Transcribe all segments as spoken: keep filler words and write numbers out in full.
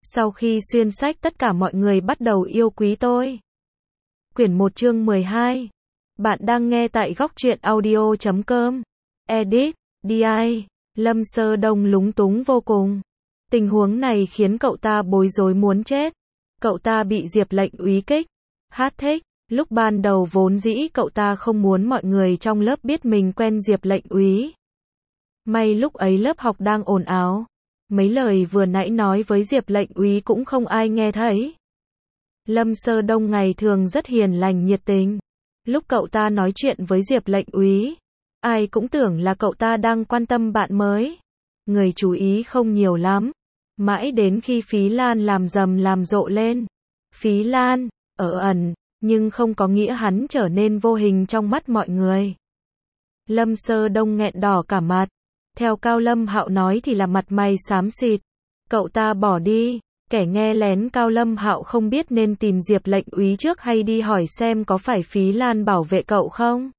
Sau khi xuyên sách tất cả mọi người bắt đầu yêu quý tôi. Quyển một chương mười hai. Bạn đang nghe tại góc truyện audio chấm com. Edit, đê i, Lâm Sơ Đông lúng túng vô cùng. Tình huống này khiến cậu ta bối rối muốn chết. Cậu ta bị Diệp Lệnh úy kích. Hát thích. Lúc ban đầu vốn dĩ cậu ta không muốn mọi người trong lớp biết mình quen Diệp Lệnh úy. May lúc ấy lớp học đang ồn ào. Mấy lời vừa nãy nói với Diệp Lệnh úy cũng không ai nghe thấy. Lâm Sơ Đông ngày thường rất hiền lành nhiệt tình. Lúc cậu ta nói chuyện với Diệp Lệnh úy, ai cũng tưởng là cậu ta đang quan tâm bạn mới. Người chú ý không nhiều lắm. Mãi đến khi Phí Lan làm rầm làm rộ lên. Phí Lan, ở ẩn, nhưng không có nghĩa hắn trở nên vô hình trong mắt mọi người. Lâm Sơ Đông nghẹn đỏ cả mặt. Theo Cao Lâm Hạo nói thì là mặt mày xám xịt. Cậu ta bỏ đi. Kẻ nghe lén Cao Lâm Hạo không biết nên tìm Diệp Lệnh úy trước hay đi hỏi xem có phải Phí Lan bảo vệ cậu không.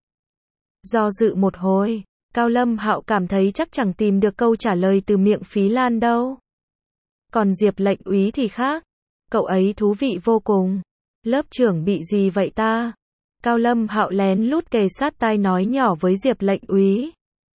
Do dự một hồi, Cao Lâm Hạo cảm thấy chắc chẳng tìm được câu trả lời từ miệng Phí Lan đâu. Còn Diệp Lệnh úy thì khác. Cậu ấy thú vị vô cùng. Lớp trưởng bị gì vậy ta? Cao Lâm Hạo lén lút kề sát tai nói nhỏ với Diệp Lệnh úy.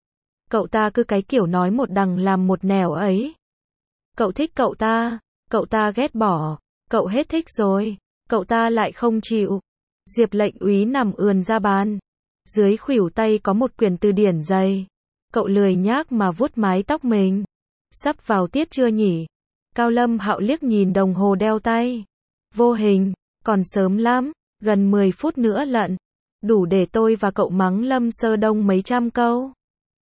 Cậu ta cứ cái kiểu nói một đằng làm một nẻo ấy. Cậu thích cậu ta, cậu ta ghét bỏ, cậu hết thích rồi, cậu ta lại không chịu. Diệp Lệnh úy nằm ườn ra bàn. Dưới khuỷu tay có một quyển từ điển dày. Cậu lười nhác mà vuốt mái tóc mình. Sắp vào tiết chưa nhỉ? Cao Lâm Hạo liếc nhìn đồng hồ đeo tay. Vô hình, còn sớm lắm, gần mười phút nữa lận. Đủ để tôi và cậu mắng Lâm Sơ Đông mấy trăm câu.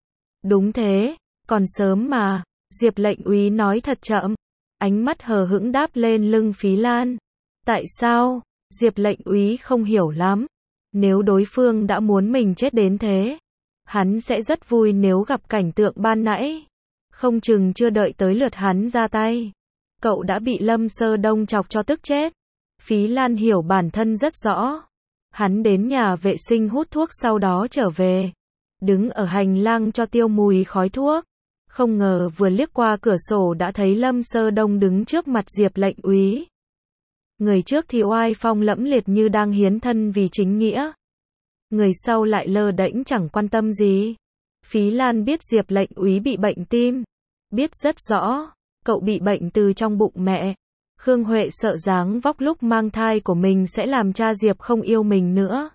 Đúng thế, còn sớm mà, Diệp Lệnh úy nói thật chậm. Ánh mắt hờ hững đáp lên lưng Phí Lan. Tại sao? Diệp Lệnh úy không hiểu lắm. Nếu đối phương đã muốn mình chết đến thế, hắn sẽ rất vui nếu gặp cảnh tượng ban nãy. Không chừng chưa đợi tới lượt hắn ra tay, cậu đã bị Lâm Sơ Đông chọc cho tức chết. Phí Lan hiểu bản thân rất rõ. Hắn đến nhà vệ sinh hút thuốc sau đó trở về. Đứng ở hành lang cho tiêu mùi khói thuốc. Không ngờ vừa liếc qua cửa sổ đã thấy Lâm Sơ Đông đứng trước mặt Diệp Lệnh úy. Người trước thì oai phong lẫm liệt như đang hiến thân vì chính nghĩa. Người sau lại lơ đễnh chẳng quan tâm gì. Phí Lan biết Diệp Lệnh úy bị bệnh tim. Biết rất rõ, cậu bị bệnh từ trong bụng mẹ. Khương Huệ sợ dáng vóc lúc mang thai của mình sẽ làm cha Diệp không yêu mình nữa.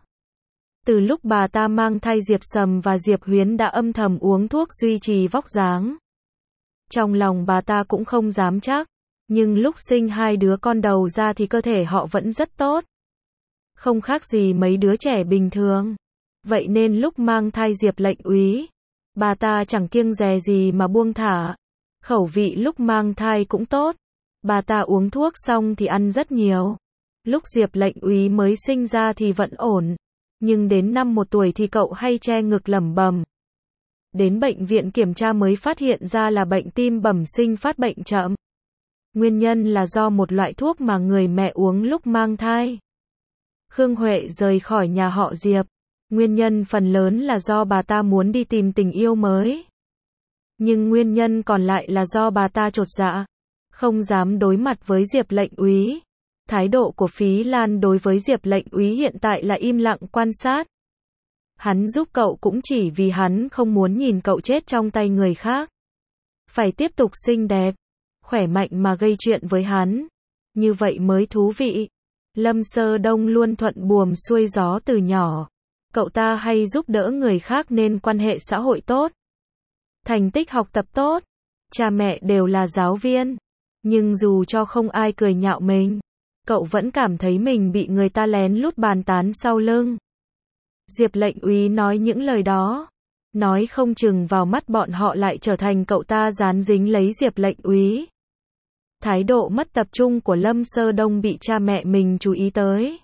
Từ lúc bà ta mang thai Diệp Sầm và Diệp Huyến đã âm thầm uống thuốc duy trì vóc dáng. Trong lòng bà ta cũng không dám chắc, nhưng lúc sinh hai đứa con đầu ra thì cơ thể họ vẫn rất tốt. Không khác gì mấy đứa trẻ bình thường. Vậy nên lúc mang thai Diệp Lệnh úy, bà ta chẳng kiêng dè gì mà buông thả. Khẩu vị lúc mang thai cũng tốt. Bà ta uống thuốc xong thì ăn rất nhiều. Lúc Diệp Lệnh úy mới sinh ra thì vẫn ổn. Nhưng đến năm một tuổi thì cậu hay che ngực lẩm bẩm. Đến bệnh viện kiểm tra mới phát hiện ra là bệnh tim bẩm sinh phát bệnh chậm. Nguyên nhân là do một loại thuốc mà người mẹ uống lúc mang thai. Khương Huệ rời khỏi nhà họ Diệp. Nguyên nhân phần lớn là do bà ta muốn đi tìm tình yêu mới. Nhưng nguyên nhân còn lại là do bà ta chột dạ, không dám đối mặt với Diệp Lệnh úy. Thái độ của Phí Lan đối với Diệp Lệnh úy hiện tại là im lặng quan sát. Hắn giúp cậu cũng chỉ vì hắn không muốn nhìn cậu chết trong tay người khác. Phải tiếp tục xinh đẹp, khỏe mạnh mà gây chuyện với hắn. Như vậy mới thú vị. Lâm Sơ Đông luôn thuận buồm xuôi gió từ nhỏ. Cậu ta hay giúp đỡ người khác nên quan hệ xã hội tốt. Thành tích học tập tốt. Cha mẹ đều là giáo viên. Nhưng dù cho không ai cười nhạo mình, cậu vẫn cảm thấy mình bị người ta lén lút bàn tán sau lưng. Diệp Lệnh úy nói những lời đó. Nói không chừng vào mắt bọn họ lại trở thành cậu ta dán dính lấy Diệp Lệnh úy. Thái độ mất tập trung của Lâm Sơ Đông bị cha mẹ mình chú ý tới.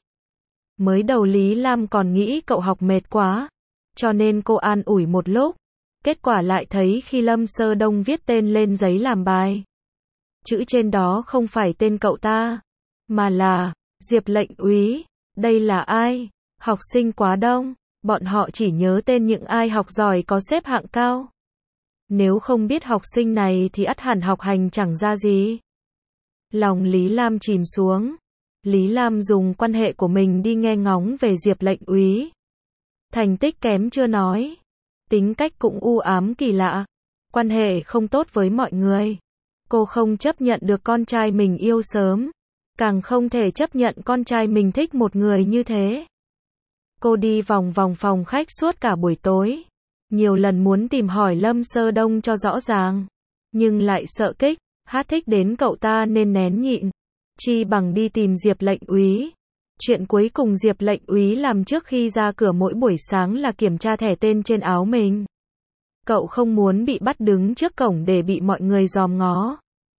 Mới đầu Lý Lam còn nghĩ cậu học mệt quá, cho nên cô an ủi một lúc. Kết quả lại thấy khi Lâm Sơ Đông viết tên lên giấy làm bài, chữ trên đó không phải tên cậu ta, mà là Diệp Lệnh úy. Đây là ai? Học sinh quá đông, bọn họ chỉ nhớ tên những ai học giỏi có xếp hạng cao. Nếu không biết học sinh này thì ắt hẳn học hành chẳng ra gì. Lòng Lý Lam chìm xuống. Lý Lam dùng quan hệ của mình đi nghe ngóng về Diệp lệnh úy. Thành tích kém chưa nói, tính cách cũng u ám kỳ lạ, quan hệ không tốt với mọi người. Cô không chấp nhận được con trai mình yêu sớm, càng không thể chấp nhận con trai mình thích một người như thế. Cô đi vòng vòng phòng khách suốt cả buổi tối, nhiều lần muốn tìm hỏi Lâm Sơ Đông cho rõ ràng, nhưng lại sợ kích, hát thích đến cậu ta nên nén nhịn, chi bằng đi tìm Diệp lệnh úy. Chuyện cuối cùng Diệp lệnh úy làm trước khi ra cửa mỗi buổi sáng là kiểm tra thẻ tên trên áo mình. Cậu không muốn bị bắt đứng trước cổng để bị mọi người dòm ngó.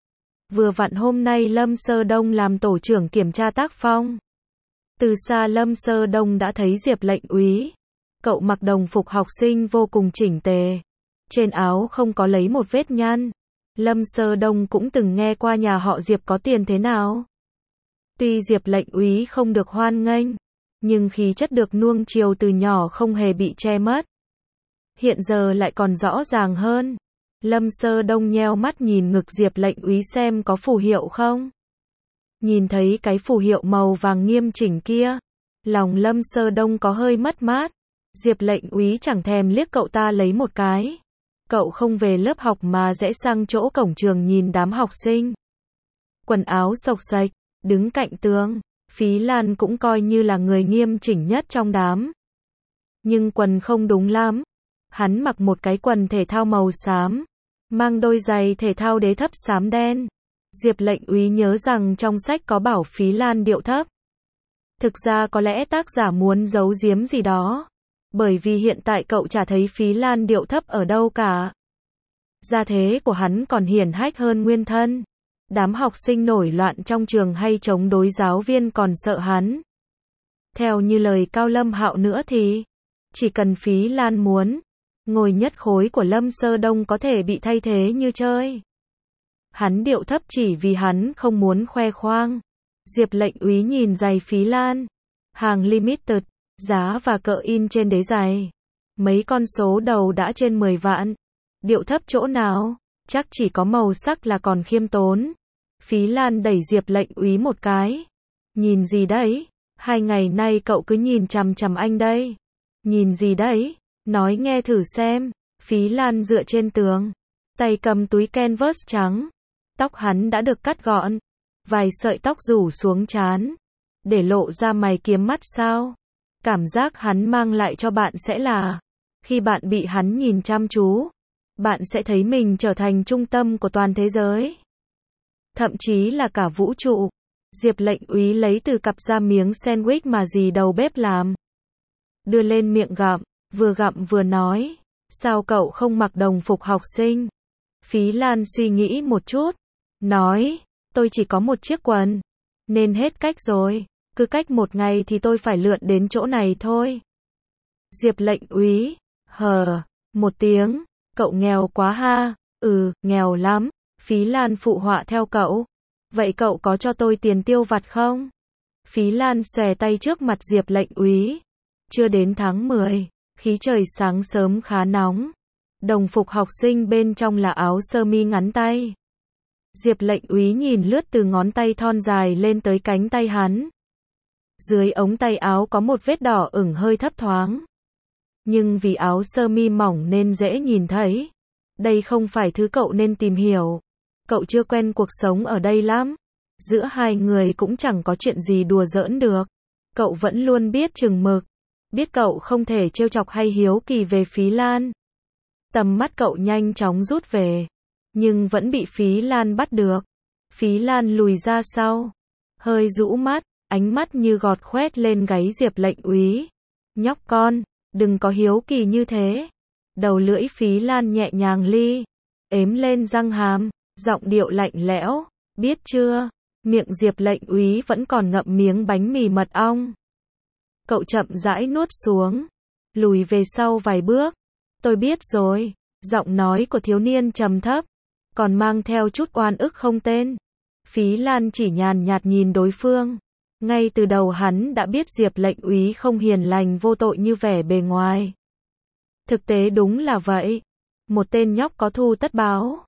Vừa vặn hôm nay Lâm Sơ Đông làm tổ trưởng kiểm tra tác phong. Từ xa Lâm Sơ Đông đã thấy Diệp lệnh úy. Cậu mặc đồng phục học sinh vô cùng chỉnh tề. Trên áo không có lấy một vết nhăn. Lâm Sơ Đông cũng từng nghe qua nhà họ Diệp có tiền thế nào. Tuy Diệp lệnh úy không được hoan nghênh, nhưng khí chất được nuông chiều từ nhỏ không hề bị che mất. Hiện giờ lại còn rõ ràng hơn. Lâm Sơ Đông nheo mắt nhìn ngực Diệp lệnh úy xem có phù hiệu không. Nhìn thấy cái phù hiệu màu vàng nghiêm chỉnh kia, lòng Lâm Sơ Đông có hơi mất mát. Diệp lệnh úy chẳng thèm liếc cậu ta lấy một cái. Cậu không về lớp học mà rẽ sang chỗ cổng trường nhìn đám học sinh. Quần áo xộc xệch, đứng cạnh tường. Phí Lan cũng coi như là người nghiêm chỉnh nhất trong đám. Nhưng quần không đúng lắm. Hắn mặc một cái quần thể thao màu xám, mang đôi giày thể thao đế thấp xám đen. Diệp lệnh úy nhớ rằng trong sách có bảo Phí Lan điệu thấp. Thực ra có lẽ tác giả muốn giấu giếm gì đó. Bởi vì hiện tại cậu chả thấy Phí Lan điệu thấp ở đâu cả. Gia thế của hắn còn hiển hách hơn nguyên thân. Đám học sinh nổi loạn trong trường hay chống đối giáo viên còn sợ hắn. Theo như lời Cao Lâm Hạo nữa thì, chỉ cần Phí Lan muốn, ngồi nhất khối của Lâm Sơ Đông có thể bị thay thế như chơi. Hắn điệu thấp chỉ vì hắn không muốn khoe khoang. Diệp lệnh úy nhìn giày Phí Lan. Hàng limited, giá và cỡ in trên đế giày. Mấy con số đầu đã trên mười vạn. Điệu thấp chỗ nào? Chắc chỉ có màu sắc là còn khiêm tốn. Phí Lan đẩy Diệp lệnh úy một cái. Nhìn gì đấy? Hai ngày nay cậu cứ nhìn chằm chằm anh đây. Nhìn gì đấy? Nói nghe thử xem. Phí Lan dựa trên tường, tay cầm túi canvas trắng. Tóc hắn đã được cắt gọn, vài sợi tóc rủ xuống trán, để lộ ra mày kiếm mắt sao. Cảm giác hắn mang lại cho bạn sẽ là, khi bạn bị hắn nhìn chăm chú, bạn sẽ thấy mình trở thành trung tâm của toàn thế giới. Thậm chí là cả vũ trụ. Diệp lệnh úy lấy từ cặp ra miếng sandwich mà dì đầu bếp làm. Đưa lên miệng gặm, vừa gặm vừa nói, sao cậu không mặc đồng phục học sinh? Phí Lan suy nghĩ một chút, nói, tôi chỉ có một chiếc quần, nên hết cách rồi, cứ cách một ngày thì tôi phải lượn đến chỗ này thôi. Diệp lệnh úy, hờ, một tiếng, cậu nghèo quá ha, ừ, nghèo lắm. Phí Lan phụ họa theo cậu, vậy cậu có cho tôi tiền tiêu vặt không? Phí Lan xòe tay trước mặt Diệp lệnh úy. Chưa đến tháng mười, khí trời sáng sớm khá nóng. Đồng phục học sinh bên trong là áo sơ mi ngắn tay. Diệp lệnh úy nhìn lướt từ ngón tay thon dài lên tới cánh tay hắn. Dưới ống tay áo có một vết đỏ ửng hơi thấp thoáng. Nhưng vì áo sơ mi mỏng nên dễ nhìn thấy. Đây không phải thứ cậu nên tìm hiểu. Cậu chưa quen cuộc sống ở đây lắm. Giữa hai người cũng chẳng có chuyện gì đùa giỡn được. Cậu vẫn luôn biết chừng mực. Biết cậu không thể trêu chọc hay hiếu kỳ về Phí Lan. Tầm mắt cậu nhanh chóng rút về. Nhưng vẫn bị Phí Lan bắt được. Phí Lan lùi ra sau. Hơi rũ mắt, ánh mắt như gọt khoét lên gáy Diệp lệnh úy. Nhóc con, đừng có hiếu kỳ như thế. Đầu lưỡi Phí Lan nhẹ nhàng li. Ếm lên răng hàm, giọng điệu lạnh lẽo. Biết chưa? Miệng Diệp lệnh úy vẫn còn ngậm miếng bánh mì mật ong. Cậu chậm rãi nuốt xuống. Lùi về sau vài bước. Tôi biết rồi. Giọng nói của thiếu niên trầm thấp, còn mang theo chút oan ức không tên. Phí Lan chỉ nhàn nhạt nhìn đối phương. Ngay từ đầu hắn đã biết Diệp lệnh úy không hiền lành vô tội như vẻ bề ngoài. Thực tế đúng là vậy. Một tên nhóc có thù tất báo.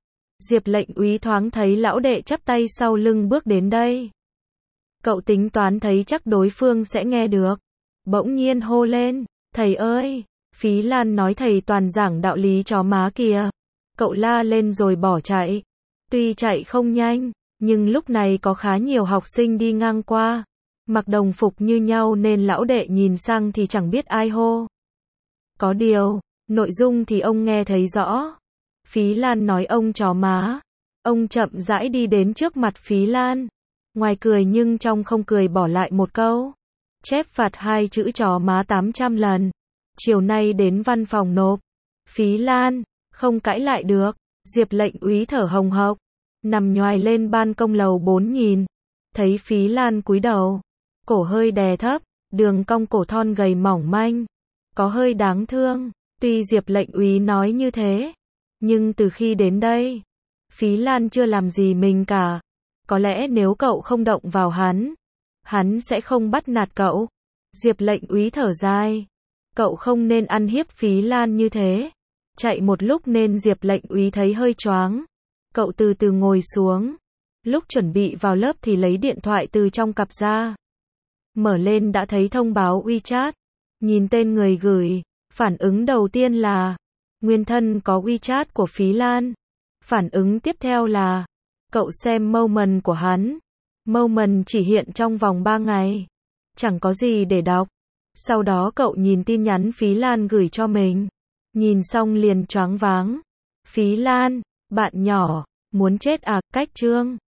Diệp lệnh úy thoáng thấy lão đệ chắp tay sau lưng bước đến đây. Cậu tính toán thấy chắc đối phương sẽ nghe được. Bỗng nhiên hô lên, thầy ơi, Phí Lan nói thầy toàn giảng đạo lý chó má kìa. Cậu la lên rồi bỏ chạy. Tuy chạy không nhanh, nhưng lúc này có khá nhiều học sinh đi ngang qua. Mặc đồng phục như nhau nên lão đệ nhìn sang thì chẳng biết ai hô. Có điều, nội dung thì ông nghe thấy rõ. Phí Lan nói ông chó má. Ông chậm rãi đi đến trước mặt Phí Lan. Ngoài cười nhưng trong không cười bỏ lại một câu. Chép phạt hai chữ chó má tám trăm lần. Chiều nay đến văn phòng nộp. Phí Lan, không cãi lại được. Diệp lệnh úy thở hồng hộc. Nằm nhoài lên ban công lầu bốn nhìn. Thấy Phí Lan cúi đầu. Cổ hơi đè thấp. Đường cong cổ thon gầy mỏng manh. Có hơi đáng thương. Tuy Diệp lệnh úy nói như thế. Nhưng từ khi đến đây, Phí Lan chưa làm gì mình cả. Có lẽ nếu cậu không động vào hắn, hắn sẽ không bắt nạt cậu. Diệp lệnh úy thở dài. Cậu không nên ăn hiếp Phí Lan như thế. Chạy một lúc nên Diệp lệnh úy thấy hơi choáng. Cậu từ từ ngồi xuống. Lúc chuẩn bị vào lớp thì lấy điện thoại từ trong cặp ra. Mở lên đã thấy thông báo WeChat. Nhìn tên người gửi, phản ứng đầu tiên là nguyên thân có WeChat của Phí Lan. Phản ứng tiếp theo là cậu xem moment của hắn. Moment chỉ hiện trong vòng ba ngày. Chẳng có gì để đọc. Sau đó cậu nhìn tin nhắn Phí Lan gửi cho mình. Nhìn xong liền choáng váng. Phí Lan, bạn nhỏ, muốn chết à, cách chương.